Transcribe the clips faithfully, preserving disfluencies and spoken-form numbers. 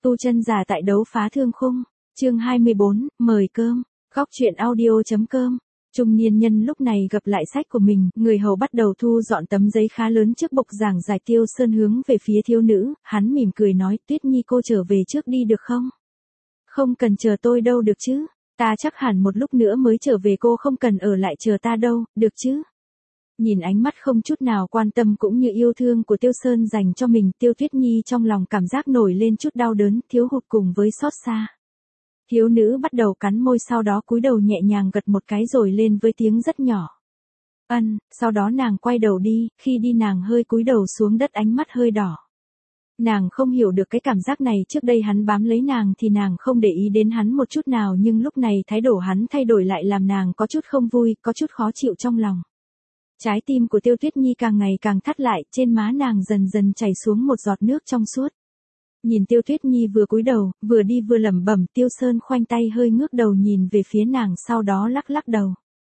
Tu chân giả tại đấu phá thương khung, chương hai mươi bốn, mời cơm, góc truyện audio.com. Trung niên nhân lúc này gặp lại sách của mình, người hầu bắt đầu thu dọn tấm giấy khá lớn trước bục giảng giải. Tiêu Sơn hướng về phía thiếu nữ, hắn mỉm cười nói, Tuyết Nhi cô trở về trước đi được không? Không cần chờ tôi đâu được chứ, ta chắc hẳn một lúc nữa mới trở về, cô không cần ở lại chờ ta đâu, được chứ? Nhìn ánh mắt không chút nào quan tâm cũng như yêu thương của Tiêu Sơn dành cho mình, Tiêu Tuyết Nhi trong lòng cảm giác nổi lên chút đau đớn, thiếu hụt cùng với xót xa. Thiếu nữ bắt đầu cắn môi, sau đó cúi đầu nhẹ nhàng gật một cái rồi lên với tiếng rất nhỏ. Ân, sau đó nàng quay đầu đi, khi đi nàng hơi cúi đầu xuống đất, ánh mắt hơi đỏ. Nàng không hiểu được cái cảm giác này, trước đây hắn bám lấy nàng thì nàng không để ý đến hắn một chút nào, nhưng lúc này thái độ hắn thay đổi lại làm nàng có chút không vui, có chút khó chịu trong lòng. Trái tim của Tiêu Tuyết Nhi càng ngày càng thắt lại, trên má nàng dần dần chảy xuống một giọt nước trong suốt. Nhìn Tiêu Tuyết Nhi vừa cúi đầu, vừa đi vừa lẩm bẩm, Tiêu Sơn khoanh tay hơi ngước đầu nhìn về phía nàng, sau đó lắc lắc đầu.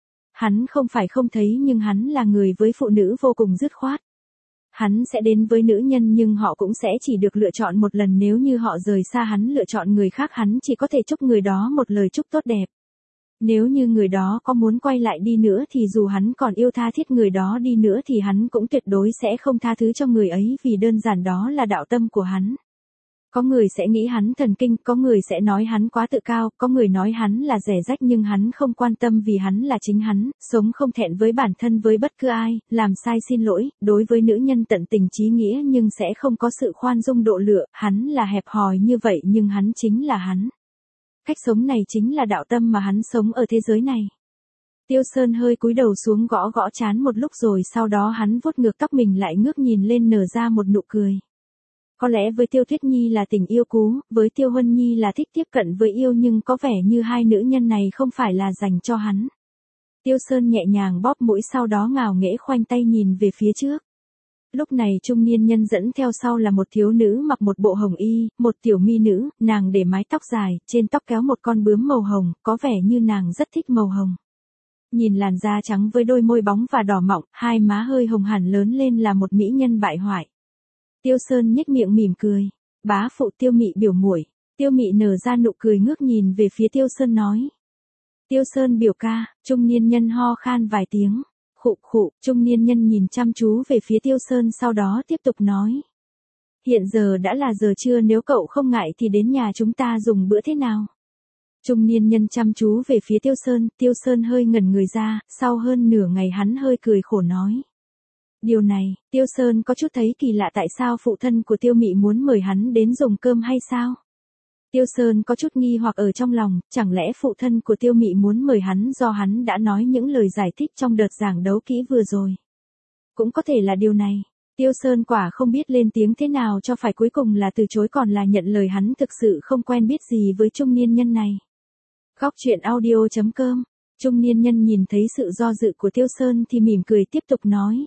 Hắn không phải không thấy, nhưng hắn là người với phụ nữ vô cùng dứt khoát. Hắn sẽ đến với nữ nhân nhưng họ cũng sẽ chỉ được lựa chọn một lần, nếu như họ rời xa hắn lựa chọn người khác, hắn chỉ có thể chúc người đó một lời chúc tốt đẹp. Nếu như người đó có muốn quay lại đi nữa thì dù hắn còn yêu tha thiết người đó đi nữa thì hắn cũng tuyệt đối sẽ không tha thứ cho người ấy, vì đơn giản đó là đạo tâm của hắn. Có người sẽ nghĩ hắn thần kinh, có người sẽ nói hắn quá tự cao, có người nói hắn là rẻ rách, nhưng hắn không quan tâm vì hắn là chính hắn, sống không thẹn với bản thân với bất cứ ai, làm sai xin lỗi, đối với nữ nhân tận tình trí nghĩa nhưng sẽ không có sự khoan dung độ lượng, hắn là hẹp hòi như vậy nhưng hắn chính là hắn. Cách sống này chính là đạo tâm mà hắn sống ở thế giới này. Tiêu Sơn hơi cúi đầu xuống gõ gõ trán một lúc rồi sau đó hắn vuốt ngược tóc mình lại, ngước nhìn lên nở ra một nụ cười. Có lẽ với Tiêu Tuyết Nhi là tình yêu cú, với Tiêu Huân Nhi là thích tiếp cận với yêu, nhưng có vẻ như hai nữ nhân này không phải là dành cho hắn. Tiêu Sơn nhẹ nhàng bóp mũi, sau đó ngào nghễ khoanh tay nhìn về phía trước. Lúc này trung niên nhân dẫn theo sau là một thiếu nữ mặc một bộ hồng y, một tiểu mi nữ, nàng để mái tóc dài, trên tóc kéo một con bướm màu hồng, có vẻ như nàng rất thích màu hồng. Nhìn làn da trắng với đôi môi bóng và đỏ mọng, hai má hơi hồng hẳn lớn lên là một mỹ nhân bại hoại. Tiêu Sơn nhếch miệng mỉm cười, bá phụ Tiêu Mị biểu muội. Tiêu Mị nở ra nụ cười ngước nhìn về phía Tiêu Sơn nói. Tiêu Sơn biểu ca, trung niên nhân ho khan vài tiếng. Khụ khụ, trung niên nhân nhìn chăm chú về phía Tiêu Sơn sau đó tiếp tục nói. Hiện giờ đã là giờ trưa, nếu cậu không ngại thì đến nhà chúng ta dùng bữa thế nào? Trung niên nhân chăm chú về phía Tiêu Sơn, Tiêu Sơn hơi ngẩn người ra, sau hơn nửa ngày hắn hơi cười khổ nói. Điều này, Tiêu Sơn có chút thấy kỳ lạ, tại sao phụ thân của Tiêu Mị muốn mời hắn đến dùng cơm hay sao? Tiêu Sơn có chút nghi hoặc ở trong lòng, chẳng lẽ phụ thân của Tiêu Mị muốn mời hắn do hắn đã nói những lời giải thích trong đợt giảng đấu kỹ vừa rồi? Cũng có thể là điều này. Tiêu Sơn quả không biết lên tiếng thế nào cho phải, cuối cùng là từ chối còn là nhận lời, hắn thực sự không quen biết gì với trung niên nhân này. Góc truyện audio.com. Trung niên nhân nhìn thấy sự do dự của Tiêu Sơn thì mỉm cười tiếp tục nói.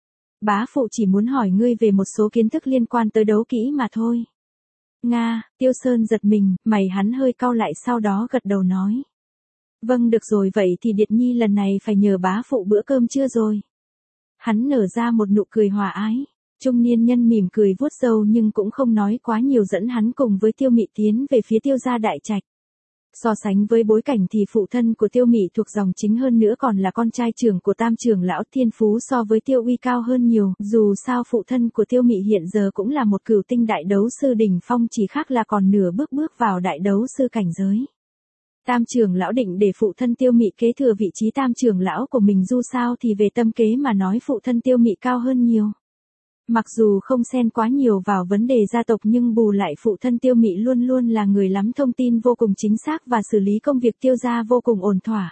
Bá phụ chỉ muốn hỏi ngươi về một số kiến thức liên quan tới đấu kỹ mà thôi. Nga, Tiêu Sơn giật mình, mày hắn hơi cau lại sau đó gật đầu nói. Vâng, được rồi, vậy thì Điệt Nhi lần này phải nhờ bá phụ bữa cơm chưa rồi. Hắn nở ra một nụ cười hòa ái. Trung niên nhân mỉm cười vuốt râu nhưng cũng không nói quá nhiều, dẫn hắn cùng với Tiêu Mị tiến về phía Tiêu gia đại trạch. So sánh với bối cảnh thì phụ thân của Tiêu Mị thuộc dòng chính, hơn nữa còn là con trai trưởng của Tam trưởng lão, thiên phú so với Tiêu Uy cao hơn nhiều, dù sao phụ thân của Tiêu Mị hiện giờ cũng là một cửu tinh đại đấu sư đỉnh phong, chỉ khác là còn nửa bước bước vào đại đấu sư cảnh giới. Tam trưởng lão định để phụ thân Tiêu Mị kế thừa vị trí tam trưởng lão của mình, dù sao thì về tâm kế mà nói phụ thân Tiêu Mị cao hơn nhiều. Mặc dù không xen quá nhiều vào vấn đề gia tộc nhưng bù lại phụ thân Tiêu Mị luôn luôn là người nắm thông tin vô cùng chính xác và xử lý công việc Tiêu gia vô cùng ổn thỏa.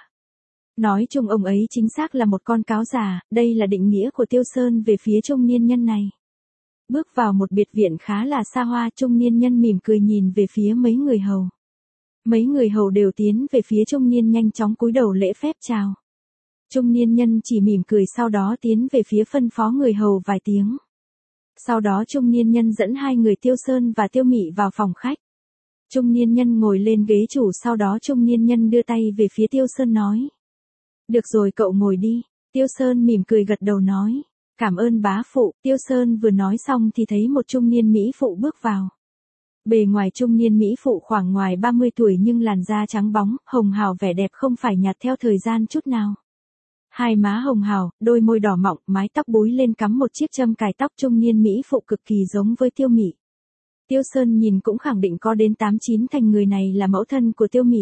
Nói chung ông ấy chính xác là một con cáo già, đây là định nghĩa của Tiêu Sơn về phía trung niên nhân này. Bước vào một biệt viện khá là xa hoa, trung niên nhân mỉm cười nhìn về phía mấy người hầu. Mấy người hầu đều tiến về phía trung niên, nhanh chóng cúi đầu lễ phép chào. Trung niên nhân chỉ mỉm cười sau đó tiến về phía phân phó người hầu vài tiếng. Sau đó trung niên nhân dẫn hai người Tiêu Sơn và Tiêu Mị vào phòng khách. Trung niên nhân ngồi lên ghế chủ, sau đó trung niên nhân đưa tay về phía Tiêu Sơn nói. Được rồi, cậu ngồi đi. Tiêu Sơn mỉm cười gật đầu nói. Cảm ơn bá phụ. Tiêu Sơn vừa nói xong thì thấy một trung niên mỹ phụ bước vào. Bề ngoài trung niên mỹ phụ khoảng ngoài ba mươi tuổi nhưng làn da trắng bóng, hồng hào vẻ đẹp không phải nhạt theo thời gian chút nào. Hai má hồng hào, đôi môi đỏ mọng, mái tóc búi lên cắm một chiếc châm cài tóc trung niên mỹ phụ cực kỳ giống với Tiêu Mị. Tiêu Sơn nhìn cũng khẳng định có đến tám chín thành người này là mẫu thân của Tiêu Mị.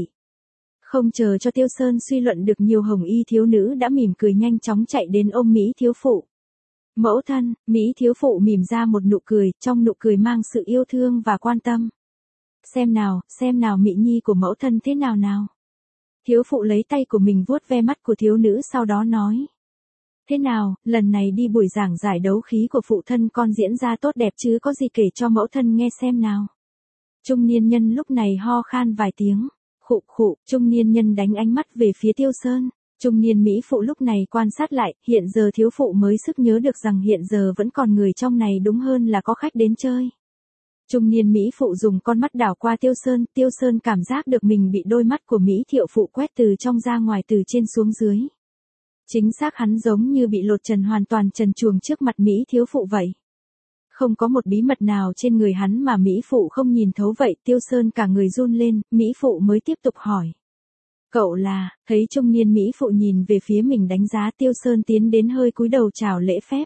Không chờ cho Tiêu Sơn suy luận được nhiều, hồng y thiếu nữ đã mỉm cười nhanh chóng chạy đến ôm Mỹ thiếu phụ. Mẫu thân, Mỹ thiếu phụ mỉm ra một nụ cười, trong nụ cười mang sự yêu thương và quan tâm. Xem nào, xem nào Mị nhi của mẫu thân thế nào nào. Thiếu phụ lấy tay của mình vuốt ve mắt của thiếu nữ sau đó nói. Thế nào, lần này đi buổi giảng giải đấu khí của phụ thân con diễn ra tốt đẹp chứ có gì kể cho mẫu thân nghe xem nào. Trung niên nhân lúc này ho khan vài tiếng. Khụ khụ, trung niên nhân đánh ánh mắt về phía Tiêu Sơn. Trung niên mỹ phụ lúc này quan sát lại, hiện giờ thiếu phụ mới sức nhớ được rằng hiện giờ vẫn còn người trong này, đúng hơn là có khách đến chơi. Trung niên mỹ phụ dùng con mắt đảo qua Tiêu Sơn, Tiêu Sơn cảm giác được mình bị đôi mắt của mỹ thiệu phụ quét từ trong ra ngoài, từ trên xuống dưới. Chính xác, hắn giống như bị lột trần, hoàn toàn trần truồng trước mặt mỹ thiếu phụ vậy. Không có một bí mật nào trên người hắn mà mỹ phụ không nhìn thấu vậy. Tiêu Sơn cả người run lên, mỹ phụ mới tiếp tục hỏi. Cậu là, thấy trung niên mỹ phụ nhìn về phía mình đánh giá, Tiêu Sơn tiến đến hơi cúi đầu chào lễ phép.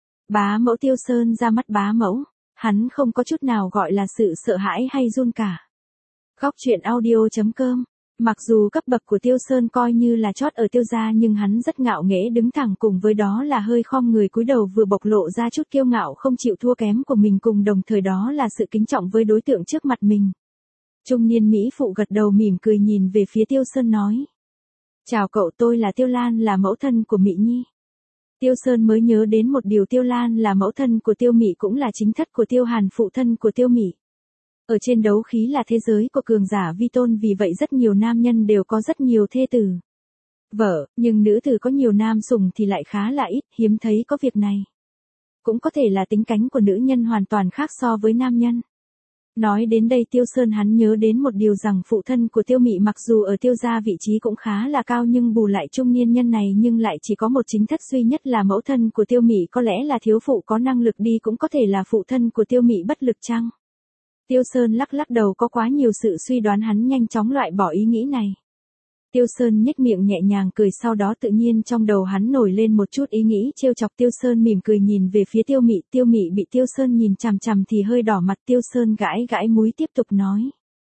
Bá mẫu. Tiêu Sơn ra mắt bá mẫu, hắn không có chút nào gọi là sự sợ hãi hay run cả. Góc truyện audio chấm com. Mặc dù cấp bậc của Tiêu Sơn coi như là chót ở Tiêu gia nhưng hắn rất ngạo nghễ đứng thẳng, cùng với đó là hơi khom người cúi đầu vừa bộc lộ ra chút kiêu ngạo không chịu thua kém của mình, cùng đồng thời đó là sự kính trọng với đối tượng trước mặt mình. Trung niên mỹ phụ gật đầu mỉm cười nhìn về phía Tiêu Sơn nói. Chào cậu, tôi là Tiêu Lan, là mẫu thân của Mị nhi. Tiêu Sơn mới nhớ đến một điều, Tiêu Lan là mẫu thân của Tiêu Mị, cũng là chính thất của Tiêu Hàn, phụ thân của Tiêu Mị. Ở trên đấu khí là thế giới của cường giả vi tôn, vì vậy rất nhiều nam nhân đều có rất nhiều thê tử, vợ, nhưng nữ tử có nhiều nam sủng thì lại khá là ít, hiếm thấy có việc này. Cũng có thể là tính cánh của nữ nhân hoàn toàn khác so với nam nhân. Nói đến đây Tiêu Sơn hắn nhớ đến một điều, rằng phụ thân của Tiêu Mị mặc dù ở Tiêu gia vị trí cũng khá là cao, nhưng bù lại trung niên nhân này nhưng lại chỉ có một chính thất duy nhất là mẫu thân của Tiêu Mị. Có lẽ là thiếu phụ có năng lực đi, cũng có thể là phụ thân của Tiêu Mị bất lực chăng? Tiêu Sơn lắc lắc đầu, có quá nhiều sự suy đoán, hắn nhanh chóng loại bỏ ý nghĩ này. Tiêu Sơn nhếch miệng nhẹ nhàng cười, sau đó tự nhiên trong đầu hắn nổi lên một chút ý nghĩ trêu chọc. Tiêu Sơn mỉm cười nhìn về phía Tiêu Mị, Tiêu Mị bị Tiêu Sơn nhìn chằm chằm thì hơi đỏ mặt. Tiêu Sơn gãi gãi mũi tiếp tục nói.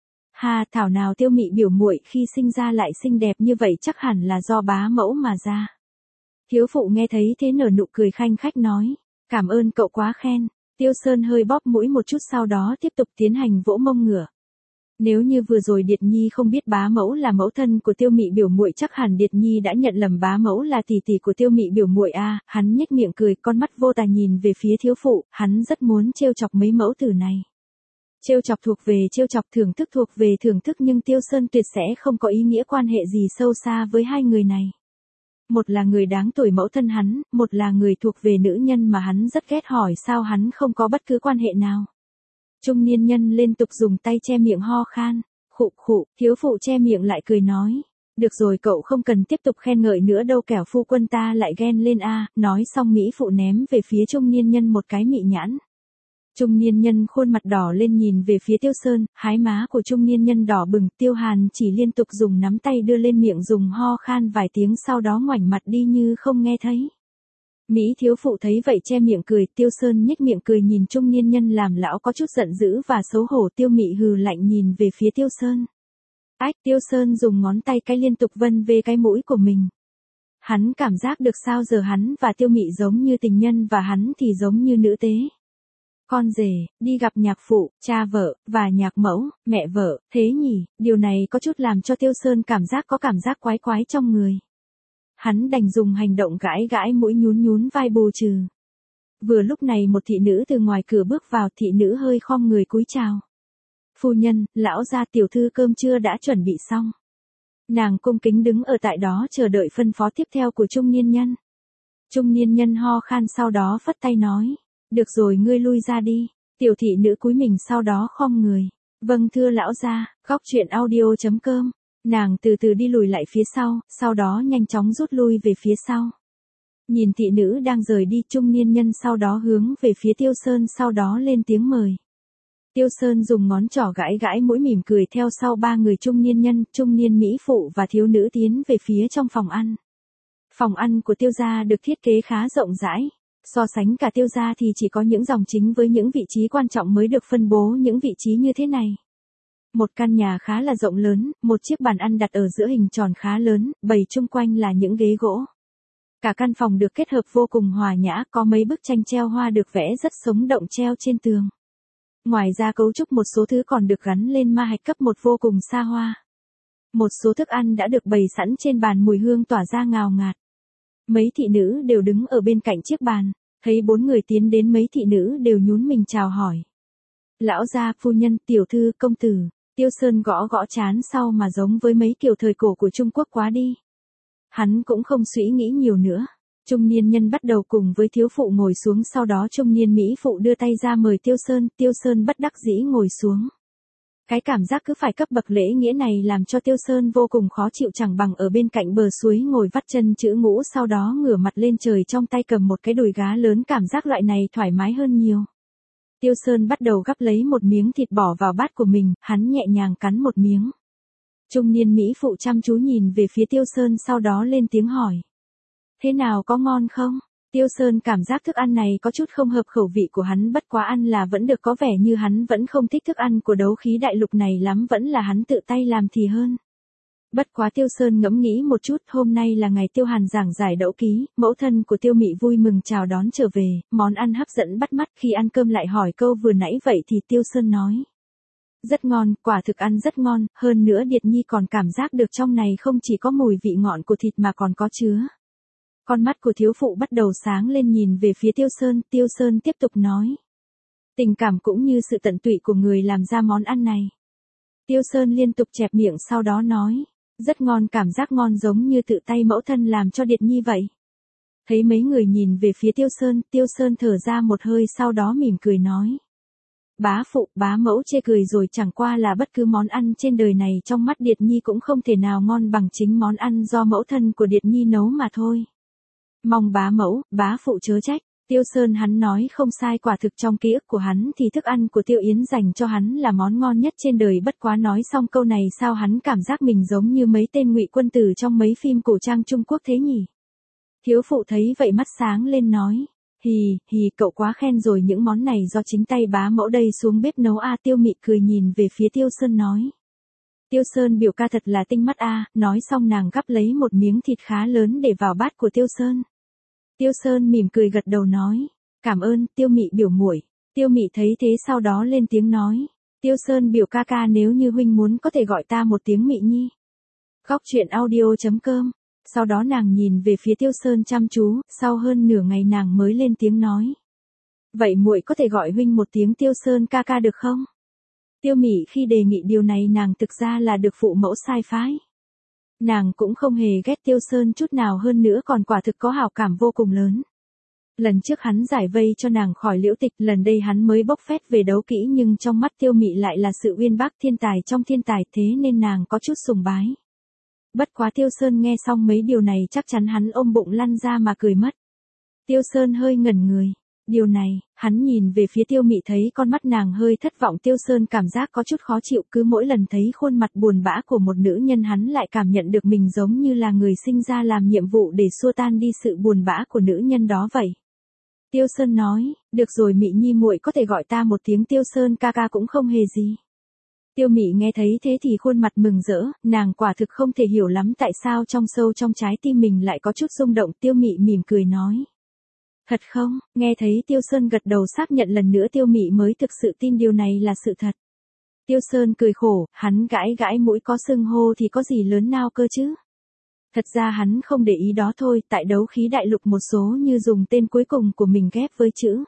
Ha, thảo nào Tiêu Mị biểu muội khi sinh ra lại xinh đẹp như vậy, chắc hẳn là do bá mẫu mà ra. Thiếu phụ nghe thấy thế nở nụ cười khanh khách nói. Cảm ơn cậu quá khen. Tiêu Sơn hơi bóp mũi một chút, sau đó tiếp tục tiến hành vỗ mông ngửa. Nếu như vừa rồi Điệt Nhi không biết bá mẫu là mẫu thân của Tiêu Mị biểu muội, chắc hẳn Điệt Nhi đã nhận lầm bá mẫu là tỷ tỷ của Tiêu Mị biểu muội a. À, hắn nhếch miệng cười, con mắt vô tà nhìn về phía thiếu phụ, hắn rất muốn trêu chọc mấy mẫu tử này. Trêu chọc thuộc về trêu chọc, thưởng thức thuộc về thưởng thức, nhưng Tiêu Sơn tuyệt sẽ không có ý nghĩa quan hệ gì sâu xa với hai người này. Một là người đáng tuổi mẫu thân hắn, một là người thuộc về nữ nhân mà hắn rất ghét, hỏi sao hắn không có bất cứ quan hệ nào. Trung niên nhân liên tục dùng tay che miệng ho khan. Khụ khụ, thiếu phụ che miệng lại cười nói. Được rồi, cậu không cần tiếp tục khen ngợi nữa đâu, kẻo phu quân ta lại ghen lên a. À. Nói xong mỹ phụ ném về phía trung niên nhân một cái mị nhãn. Trung niên nhân khuôn mặt đỏ lên nhìn về phía Tiêu Sơn, hái má của trung niên nhân đỏ bừng. Tiêu Hàn chỉ liên tục dùng nắm tay đưa lên miệng, dùng ho khan vài tiếng, sau đó ngoảnh mặt đi như không nghe thấy. Mỹ thiếu phụ thấy vậy che miệng cười. Tiêu Sơn nhếch miệng cười nhìn trung niên nhân làm lão có chút giận dữ và xấu hổ. Tiêu Mị hừ lạnh nhìn về phía Tiêu Sơn. Ách, Tiêu Sơn dùng ngón tay cái liên tục vân về cái mũi của mình. Hắn cảm giác được sao giờ hắn và Tiêu Mị giống như tình nhân và hắn thì giống như nữ tế. Con rể, đi gặp nhạc phụ, cha vợ, và nhạc mẫu, mẹ vợ, thế nhỉ, điều này có chút làm cho Tiêu Sơn cảm giác có cảm giác quái quái trong người. Hắn đành dùng hành động gãi gãi mũi, nhún nhún vai bù trừ. Vừa lúc này một thị nữ từ ngoài cửa bước vào, thị nữ hơi khom người cúi chào. Phu nhân, lão gia tiểu thư cơm trưa đã chuẩn bị xong. Nàng cung kính đứng ở tại đó chờ đợi phân phó tiếp theo của trung niên nhân. Trung niên nhân ho khan sau đó phất tay nói. Được rồi, ngươi lui ra đi. Tiểu thị nữ cúi mình sau đó khom người. Vâng thưa lão gia. Góc truyện audio chấm com. Nàng từ từ đi lùi lại phía sau, sau đó nhanh chóng rút lui về phía sau. Nhìn thị nữ đang rời đi, trung niên nhân sau đó hướng về phía Tiêu Sơn, sau đó lên tiếng mời. Tiêu Sơn dùng ngón trỏ gãi gãi mũi mỉm cười theo sau ba người trung niên nhân, trung niên mỹ phụ và thiếu nữ tiến về phía trong phòng ăn. Phòng ăn của Tiêu gia được thiết kế khá rộng rãi. So sánh cả Tiêu gia thì chỉ có những dòng chính với những vị trí quan trọng mới được phân bố những vị trí như thế này. Một căn nhà khá là rộng lớn, một chiếc bàn ăn đặt ở giữa hình tròn khá lớn, bày chung quanh là những ghế gỗ. Cả căn phòng được kết hợp vô cùng hòa nhã, có mấy bức tranh treo hoa được vẽ rất sống động treo trên tường. Ngoài ra cấu trúc một số thứ còn được gắn lên ma hạch cấp một vô cùng xa hoa. Một số thức ăn đã được bày sẵn trên bàn, mùi hương tỏa ra ngào ngạt. Mấy thị nữ đều đứng ở bên cạnh chiếc bàn, thấy bốn người tiến đến mấy thị nữ đều nhún mình chào hỏi. Lão gia, phu nhân, tiểu thư, công tử. Tiêu Sơn gõ gõ trán sau mà giống với mấy kiểu thời cổ của Trung Quốc quá đi. Hắn cũng không suy nghĩ nhiều nữa. Trung niên nhân bắt đầu cùng với thiếu phụ ngồi xuống, sau đó trung niên mỹ phụ đưa tay ra mời Tiêu Sơn, Tiêu Sơn bất đắc dĩ ngồi xuống. Cái cảm giác cứ phải cấp bậc lễ nghĩa này làm cho Tiêu Sơn vô cùng khó chịu, chẳng bằng ở bên cạnh bờ suối ngồi vắt chân chữ ngũ, sau đó ngửa mặt lên trời, trong tay cầm một cái đùi gá lớn, cảm giác loại này thoải mái hơn nhiều. Tiêu Sơn bắt đầu gắp lấy một miếng thịt bỏ vào bát của mình, hắn nhẹ nhàng cắn một miếng. Trung niên mỹ phụ chăm chú nhìn về phía Tiêu Sơn, sau đó lên tiếng hỏi. Thế nào, có ngon không? Tiêu Sơn cảm giác thức ăn này có chút không hợp khẩu vị của hắn, bất quá ăn là vẫn được, có vẻ như hắn vẫn không thích thức ăn của đấu khí đại lục này lắm, vẫn là hắn tự tay làm thì hơn. Bất quá Tiêu Sơn ngẫm nghĩ một chút, hôm nay là ngày Tiêu Hàn giảng giải đấu ký, mẫu thân của Tiêu Mị vui mừng chào đón trở về, món ăn hấp dẫn bắt mắt, khi ăn cơm lại hỏi câu vừa nãy vậy thì Tiêu Sơn nói. Rất ngon, quả thực ăn rất ngon, hơn nữa Điệt Nhi còn cảm giác được trong này không chỉ có mùi vị ngọt của thịt mà còn có chứa. Con mắt của thiếu phụ bắt đầu sáng lên nhìn về phía Tiêu Sơn, Tiêu Sơn tiếp tục nói. Tình cảm cũng như sự tận tụy của người làm ra món ăn này. Tiêu Sơn liên tục chẹp miệng sau đó nói. Rất ngon, cảm giác ngon giống như tự tay mẫu thân làm cho Điệt Nhi vậy. Thấy mấy người nhìn về phía Tiêu Sơn, Tiêu Sơn thở ra một hơi sau đó mỉm cười nói. Bá phụ, bá mẫu chê cười rồi, chẳng qua là bất cứ món ăn trên đời này trong mắt Điệt Nhi cũng không thể nào ngon bằng chính món ăn do mẫu thân của Điệt Nhi nấu mà thôi. Mong bá mẫu, bá phụ chớ trách. Tiêu Sơn hắn nói không sai, quả thực trong ký ức của hắn thì thức ăn của Tiêu Yến dành cho hắn là món ngon nhất trên đời, bất quá nói xong câu này sao hắn cảm giác mình giống như mấy tên ngụy quân tử trong mấy phim cổ trang Trung Quốc thế nhỉ. Thiếu phụ thấy vậy mắt sáng lên nói. Hì, hì, cậu quá khen rồi, những món này do chính tay bá mẫu đây xuống bếp nấu a. Tiêu Mị cười nhìn về phía Tiêu Sơn nói. Tiêu Sơn biểu ca thật là tinh mắt a. Nói xong nàng gắp lấy một miếng thịt khá lớn để vào bát của Tiêu Sơn. Tiêu Sơn mỉm cười gật đầu nói. Cảm ơn, Tiêu Mị biểu muội. Tiêu Mị thấy thế sau đó lên tiếng nói. Tiêu Sơn biểu ca ca, nếu như huynh muốn có thể gọi ta một tiếng Mị Nhi. Góc truyện audio chấm com. Sau đó nàng nhìn về phía Tiêu Sơn chăm chú, sau hơn nửa ngày nàng mới lên tiếng nói. Vậy muội có thể gọi huynh một tiếng Tiêu Sơn ca ca được không? Tiêu Mị khi đề nghị điều này nàng thực ra là được phụ mẫu sai phái. Nàng cũng không hề ghét Tiêu Sơn chút nào, hơn nữa còn quả thực có hảo cảm vô cùng lớn. Lần trước hắn giải vây cho nàng khỏi liễu tịch, lần đây hắn mới bốc phét về đấu kỹ, nhưng trong mắt Tiêu Mị lại là sự uyên bác thiên tài trong thiên tài, thế nên nàng có chút sùng bái. Bất quá Tiêu Sơn nghe xong mấy điều này chắc chắn hắn ôm bụng lăn ra mà cười mất. Tiêu Sơn hơi ngẩn người. Điều này, hắn nhìn về phía Tiêu Mị thấy con mắt nàng hơi thất vọng, Tiêu Sơn cảm giác có chút khó chịu, cứ mỗi lần thấy khuôn mặt buồn bã của một nữ nhân hắn lại cảm nhận được mình giống như là người sinh ra làm nhiệm vụ để xua tan đi sự buồn bã của nữ nhân đó vậy. Tiêu Sơn nói, được rồi Mị Nhi muội có thể gọi ta một tiếng Tiêu Sơn ca ca cũng không hề gì. Tiêu Mị nghe thấy thế thì khuôn mặt mừng rỡ, nàng quả thực không thể hiểu lắm tại sao trong sâu trong trái tim mình lại có chút rung động. Tiêu Mị mỉm cười nói. Thật không? Nghe thấy Tiêu Sơn gật đầu xác nhận lần nữa, Tiêu Mị mới thực sự tin điều này là sự thật. Tiêu Sơn cười khổ, hắn gãi gãi mũi, có xưng hô thì có gì lớn nào cơ chứ? Thật ra hắn không để ý đó thôi, tại đấu khí đại lục một số như dùng tên cuối cùng của mình ghép với chữ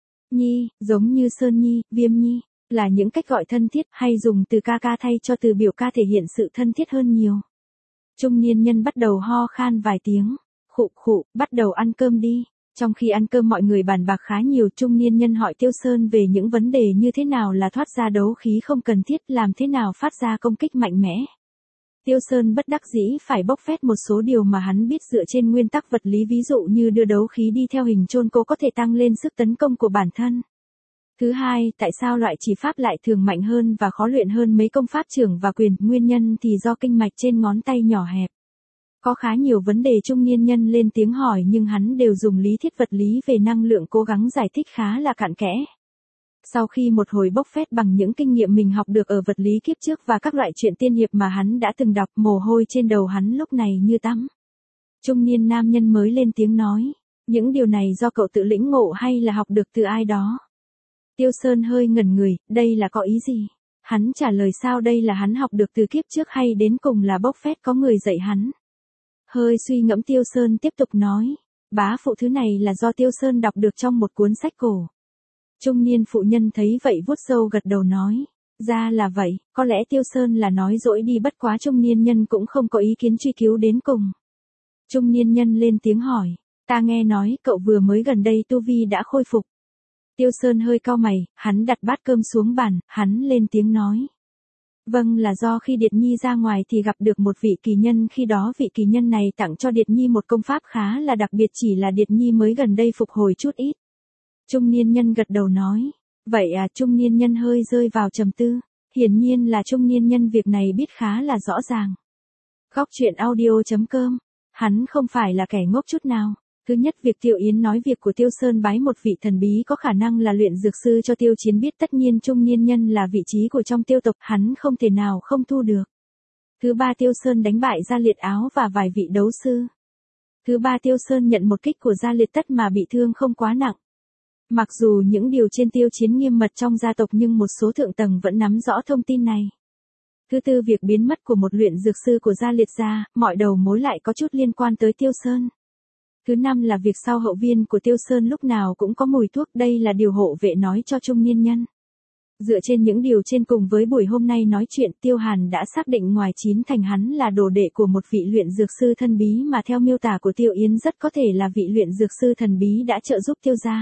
Nhi, giống như Sơn Nhi, Viêm Nhi, là những cách gọi thân thiết, hay dùng từ ca ca thay cho từ biểu ca thể hiện sự thân thiết hơn nhiều. Trung niên nhân bắt đầu ho khan vài tiếng, khụ khụ, bắt đầu ăn cơm đi. Trong khi ăn cơm mọi người bàn bạc khá nhiều, trung niên nhân hỏi Tiêu Sơn về những vấn đề như thế nào là thoát ra đấu khí không cần thiết, làm thế nào phát ra công kích mạnh mẽ. Tiêu Sơn bất đắc dĩ phải bốc phét một số điều mà hắn biết dựa trên nguyên tắc vật lý, ví dụ như đưa đấu khí đi theo hình chôn cố có thể tăng lên sức tấn công của bản thân. Thứ hai, tại sao loại chỉ pháp lại thường mạnh hơn và khó luyện hơn mấy công pháp trưởng và quyền, nguyên nhân thì do kinh mạch trên ngón tay nhỏ hẹp. Có khá nhiều vấn đề trung niên nhân lên tiếng hỏi nhưng hắn đều dùng lý thuyết vật lý về năng lượng cố gắng giải thích khá là cặn kẽ. Sau khi một hồi bốc phét bằng những kinh nghiệm mình học được ở vật lý kiếp trước và các loại truyện tiên hiệp mà hắn đã từng đọc, mồ hôi trên đầu hắn lúc này như tắm. Trung niên nam nhân mới lên tiếng nói, những điều này do cậu tự lĩnh ngộ hay là học được từ ai đó? Tiêu Sơn hơi ngẩn người, đây là có ý gì? Hắn trả lời sao đây là hắn học được từ kiếp trước hay đến cùng là bốc phét có người dạy hắn? Hơi suy ngẫm Tiêu Sơn tiếp tục nói, bá phụ thứ này là do Tiêu Sơn đọc được trong một cuốn sách cổ. Trung niên phụ nhân thấy vậy vuốt râu gật đầu nói, ra là vậy, có lẽ Tiêu Sơn là nói dỗi đi bất quá trung niên nhân cũng không có ý kiến truy cứu đến cùng. Trung niên nhân lên tiếng hỏi, ta nghe nói cậu vừa mới gần đây tu vi đã khôi phục. Tiêu Sơn hơi cau mày, hắn đặt bát cơm xuống bàn, hắn lên tiếng nói. Vâng, là do khi Điệt Nhi ra ngoài thì gặp được một vị kỳ nhân, khi đó vị kỳ nhân này tặng cho Điệt Nhi một công pháp khá là đặc biệt, chỉ là Điệt Nhi mới gần đây phục hồi chút ít. Trung niên nhân gật đầu nói, vậy à? Trung niên nhân hơi rơi vào trầm tư, hiển nhiên là trung niên nhân việc này biết khá là rõ ràng. Góc truyện audio chấm com, hắn không phải là kẻ ngốc chút nào. Thứ nhất, việc Tiêu Yến nói việc của Tiêu Sơn bái một vị thần bí có khả năng là luyện dược sư cho Tiêu Chiến biết, tất nhiên trung niên nhân là vị trí của trong tiêu tộc, hắn không thể nào không thu được. Thứ ba, Tiêu Sơn đánh bại Gia Liệt Áo và vài vị đấu sư. Thứ ba, Tiêu Sơn nhận một kích của Gia Liệt Tất mà bị thương không quá nặng. Mặc dù những điều trên Tiêu Chiến nghiêm mật trong gia tộc nhưng một số thượng tầng vẫn nắm rõ thông tin này. Thứ tư, việc biến mất của một luyện dược sư của Gia Liệt gia, mọi đầu mối lại có chút liên quan tới Tiêu Sơn. Thứ năm là việc sau hậu viên của Tiêu Sơn lúc nào cũng có mùi thuốc, đây là điều hộ vệ nói cho trung niên nhân. Dựa trên những điều trên cùng với buổi hôm nay nói chuyện, Tiêu Hàn đã xác định ngoài Chín Thành hắn là đồ đệ của một vị luyện dược sư thân bí mà theo miêu tả của Tiêu Yến rất có thể là vị luyện dược sư thần bí đã trợ giúp Tiêu gia.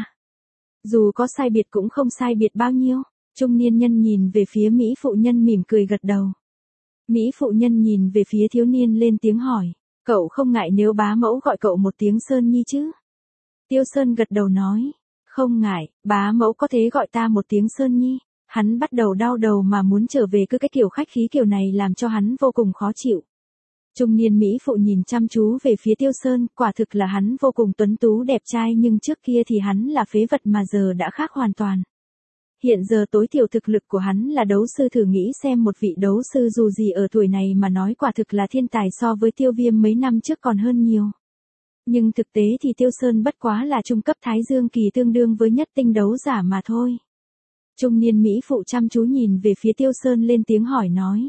Dù có sai biệt cũng không sai biệt bao nhiêu. Trung niên nhân nhìn về phía Mỹ phụ nhân mỉm cười gật đầu. Mỹ phụ nhân nhìn về phía thiếu niên lên tiếng hỏi, cậu không ngại nếu bá mẫu gọi cậu một tiếng Sơn Nhi chứ? Tiêu Sơn gật đầu nói, không ngại, bá mẫu có thể gọi ta một tiếng Sơn Nhi. Hắn bắt đầu đau đầu mà muốn trở về, cứ cái kiểu khách khí kiểu này làm cho hắn vô cùng khó chịu. Trung niên Mỹ phụ nhìn chăm chú về phía Tiêu Sơn, quả thực là hắn vô cùng tuấn tú đẹp trai, nhưng trước kia thì hắn là phế vật mà giờ đã khác hoàn toàn. Hiện giờ tối thiểu thực lực của hắn là đấu sư, thử nghĩ xem một vị đấu sư dù gì ở tuổi này mà nói quả thực là thiên tài, so với Tiêu Viêm mấy năm trước còn hơn nhiều. Nhưng thực tế thì Tiêu Sơn bất quá là trung cấp Thái Dương kỳ, tương đương với nhất tinh đấu giả mà thôi. Trung niên Mỹ phụ chăm chú nhìn về phía Tiêu Sơn lên tiếng hỏi nói.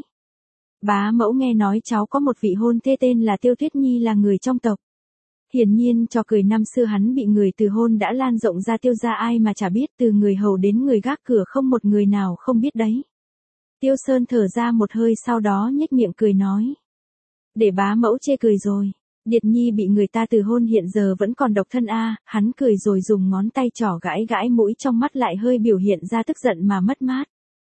Bá mẫu nghe nói cháu có một vị hôn thê tên là Tiêu Tuyết Nhi, là người trong tộc. Hiển nhiên trò cười năm xưa hắn bị người từ hôn đã lan rộng ra Tiêu gia, ai mà chả biết, từ người hầu đến người gác cửa không một người nào không biết đấy. Tiêu Sơn thở ra một hơi sau đó nhếch miệng cười nói. Để bá mẫu chê cười rồi. Điệt Nhi bị người ta từ hôn hiện giờ vẫn còn độc thân a. À, hắn cười rồi dùng ngón tay trỏ gãi gãi mũi, trong mắt lại hơi biểu hiện ra tức giận mà mất mát.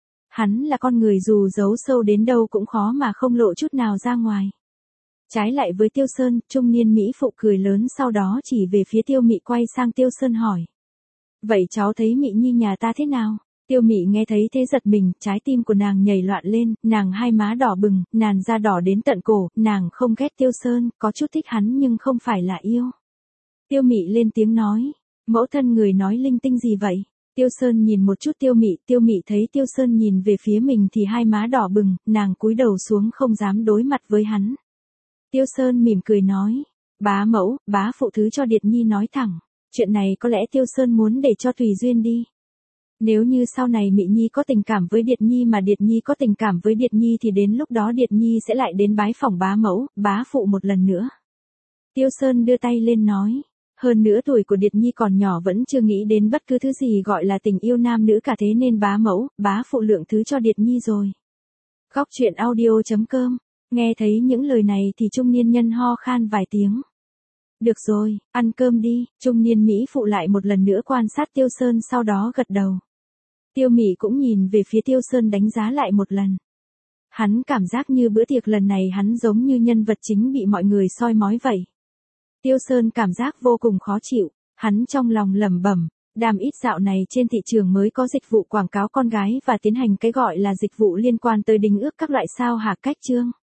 Hắn là con người dù giấu sâu đến đâu cũng khó mà không lộ chút nào ra ngoài. Trái lại với Tiêu Sơn, trung niên Mỹ phụ cười lớn sau đó chỉ về phía Tiêu Mị, quay sang Tiêu Sơn hỏi. Vậy cháu thấy Mị Nhi nhà ta thế nào? Tiêu Mị nghe thấy thế giật mình, trái tim của nàng nhảy loạn lên, nàng hai má đỏ bừng, nàng da đỏ đến tận cổ, nàng không ghét Tiêu Sơn, có chút thích hắn nhưng không phải là yêu. Tiêu Mị lên tiếng nói, mẫu thân người nói linh tinh gì vậy? Tiêu Sơn nhìn một chút Tiêu Mị, Tiêu Mị thấy Tiêu Sơn nhìn về phía mình thì hai má đỏ bừng, nàng cúi đầu xuống không dám đối mặt với hắn. Tiêu Sơn mỉm cười nói, bá mẫu, bá phụ thứ cho Điệt Nhi nói thẳng, chuyện này có lẽ Tiêu Sơn muốn để cho tùy duyên đi. Nếu như sau này Mị Nhi có tình cảm với Điệt Nhi mà Điệt Nhi có tình cảm với Điệt Nhi thì đến lúc đó Điệt Nhi sẽ lại đến bái phỏng bá mẫu, bá phụ một lần nữa. Tiêu Sơn đưa tay lên nói, hơn nữa tuổi của Điệt Nhi còn nhỏ, vẫn chưa nghĩ đến bất cứ thứ gì gọi là tình yêu nam nữ cả, thế nên bá mẫu, bá phụ lượng thứ cho Điệt Nhi rồi. Góc truyện audio chấm com. Nghe thấy những lời này thì trung niên nhân ho khan vài tiếng. Được rồi, ăn cơm đi. Trung niên Mỹ phụ lại một lần nữa quan sát Tiêu Sơn sau đó gật đầu. Tiêu Mị cũng nhìn về phía Tiêu Sơn đánh giá lại một lần. Hắn cảm giác như bữa tiệc lần này hắn giống như nhân vật chính bị mọi người soi mói vậy. Tiêu Sơn cảm giác vô cùng khó chịu, hắn trong lòng lẩm bẩm, Đàm ít dạo này trên thị trường mới có dịch vụ quảng cáo con gái và tiến hành cái gọi là dịch vụ liên quan tới đính ước các loại sao hả cách chương.